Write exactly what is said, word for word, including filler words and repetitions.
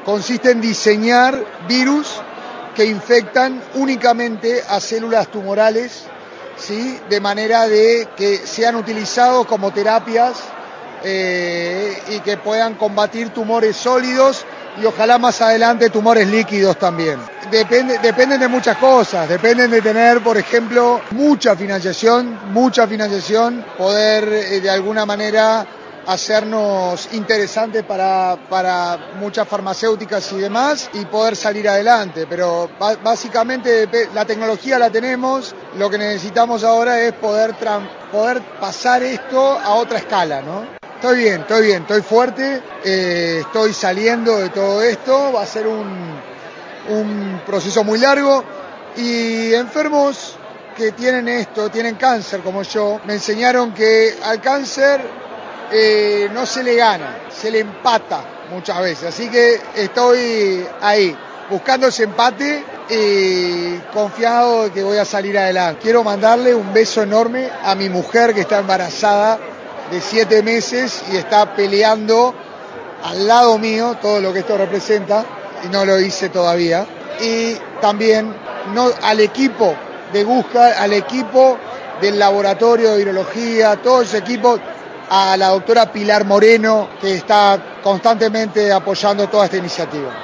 consiste en diseñar virus que infectan únicamente a células tumorales, ¿sí? De manera de que sean utilizados como terapias eh, y que puedan combatir tumores sólidos y ojalá más adelante tumores líquidos también. Depende, dependen de muchas cosas, dependen de tener, por ejemplo, mucha financiación, mucha financiación, poder eh, de alguna manera hacernos interesantes para, para muchas farmacéuticas y demás y poder salir adelante, pero básicamente la tecnología la tenemos, lo que necesitamos ahora es poder, poder pasar esto a otra escala, ¿no? Estoy bien, estoy bien, estoy fuerte, eh, estoy saliendo de todo esto, va a ser un, un proceso muy largo y enfermos que tienen esto, tienen cáncer como yo, me enseñaron que al cáncer Eh, no se le gana, se le empata muchas veces, así que estoy ahí, buscando ese empate y confiado de que voy a salir adelante. Quiero mandarle un beso enorme a mi mujer que está embarazada de siete meses y está peleando al lado mío todo lo que esto representa y no lo hice todavía. Y también no, al equipo de Busca, al equipo del laboratorio de virología, todo ese equipo, a la doctora Pilar Moreno, que está constantemente apoyando toda esta iniciativa.